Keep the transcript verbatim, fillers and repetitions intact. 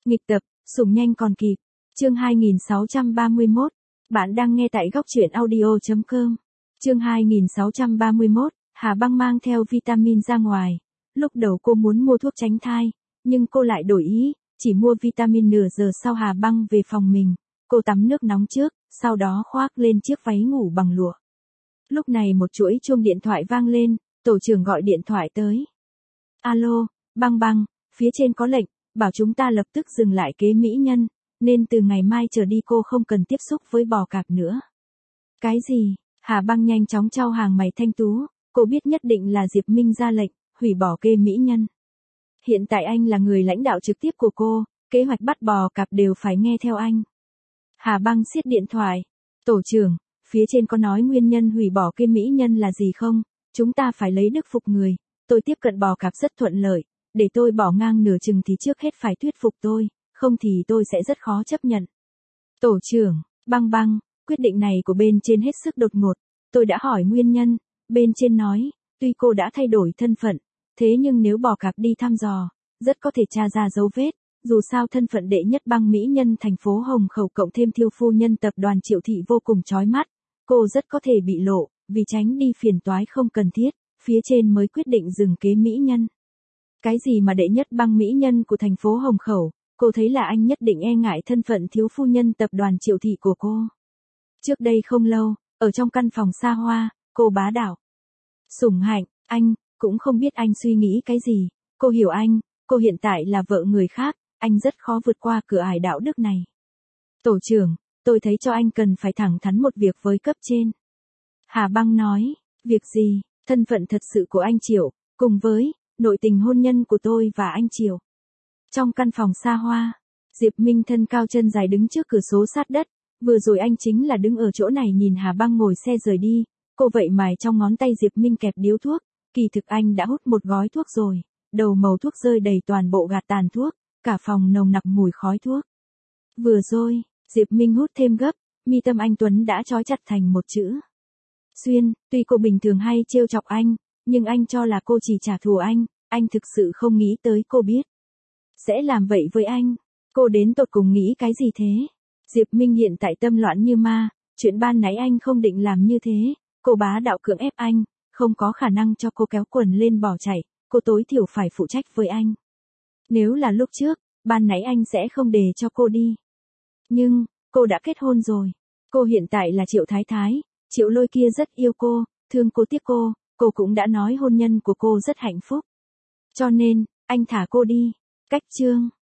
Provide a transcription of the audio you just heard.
Nghịch tập, sủng nhanh còn kịp. Chương hai nghìn sáu trăm ba mươi mốt. Bạn đang nghe tại góc truyện audio chấm com. Chương hai nghìn sáu trăm ba mươi mốt. Hà Băng mang theo vitamin ra ngoài. Lúc đầu cô muốn mua thuốc tránh thai, nhưng cô lại đổi ý, chỉ mua vitamin nửa giờ sau. Hà Băng về phòng mình, cô tắm nước nóng trước, sau đó khoác lên chiếc váy ngủ bằng lụa. Lúc này một chuỗi chuông điện thoại vang lên, tổ trưởng gọi điện thoại tới. Alo, Băng Băng, phía trên có lệnh, bảo chúng ta lập tức dừng lại kế mỹ nhân, nên từ ngày mai trở đi cô không cần tiếp xúc với bò cạp nữa. Cái gì? Hà Băng nhanh chóng chau hàng mày thanh tú, cô biết nhất định là Diệp Minh ra lệnh, hủy bỏ kê mỹ nhân. Hiện tại anh là người lãnh đạo trực tiếp của cô, kế hoạch bắt bò cạp đều phải nghe theo anh. Hà Băng siết điện thoại. Tổ trưởng, phía trên có nói nguyên nhân hủy bỏ kê mỹ nhân là gì không? Chúng ta phải lấy đức phục người. Tôi tiếp cận bò cạp rất thuận lợi, để tôi bỏ ngang nửa chừng thì trước hết phải thuyết phục tôi, không thì tôi sẽ rất khó chấp nhận. Tổ trưởng, Băng Băng, quyết định này của bên trên hết sức đột ngột. Tôi đã hỏi nguyên nhân, bên trên nói, tuy cô đã thay đổi thân phận, thế nhưng nếu bò cạp đi thăm dò, rất có thể tra ra dấu vết. Dù sao thân phận đệ nhất băng mỹ nhân thành phố Hồng Khẩu cộng thêm thiêu phu nhân tập đoàn Triệu Thị vô cùng chói mắt, cô rất có thể bị lộ, vì tránh đi phiền toái không cần thiết, phía trên mới quyết định dừng kế mỹ nhân. Cái gì mà đệ nhất băng mỹ nhân của thành phố Hồng Khẩu, cô thấy là anh nhất định e ngại thân phận thiếu phu nhân tập đoàn Triệu Thị của cô. Trước đây không lâu, ở trong căn phòng xa hoa, cô bá đạo. Sủng hạnh, anh, cũng không biết anh suy nghĩ cái gì, cô hiểu anh, cô hiện tại là vợ người khác, anh rất khó vượt qua cửa ải đạo đức này. Tổ trưởng, tôi thấy cho anh cần phải thẳng thắn một việc với cấp trên. Hà Băng nói, việc gì? Thân phận thật sự của anh Triệu, cùng với nội tình hôn nhân của tôi và anh Triệu. Trong căn phòng xa hoa, Diệp Minh thân cao chân dài đứng trước cửa sổ sát đất, vừa rồi anh chính là đứng ở chỗ này nhìn Hà Băng ngồi xe rời đi, cô vậy mài trong ngón tay Diệp Minh kẹp điếu thuốc, kỳ thực anh đã hút một gói thuốc rồi, đầu màu thuốc rơi đầy toàn bộ gạt tàn thuốc, cả phòng nồng nặc mùi khói thuốc. Vừa rồi, Diệp Minh hút thêm gấp, mi tâm anh Tuấn đã trói chặt thành một chữ. Xuyên, tuy cô bình thường hay trêu chọc anh, nhưng anh cho là cô chỉ trả thù anh, anh thực sự không nghĩ tới cô biết sẽ làm vậy với anh. Cô đến tột cùng nghĩ cái gì thế? Diệp Minh hiện tại tâm loạn như ma, chuyện ban nãy anh không định làm như thế, cô bá đạo cưỡng ép anh, không có khả năng cho cô kéo quần lên bỏ chạy, cô tối thiểu phải phụ trách với anh. Nếu là lúc trước, ban nãy anh sẽ không để cho cô đi. Nhưng, cô đã kết hôn rồi. Cô hiện tại là Triệu Thái Thái, Triệu Lôi kia rất yêu cô, thương cô tiếc cô, cô cũng đã nói hôn nhân của cô rất hạnh phúc. Cho nên, anh thả cô đi. Cách chương.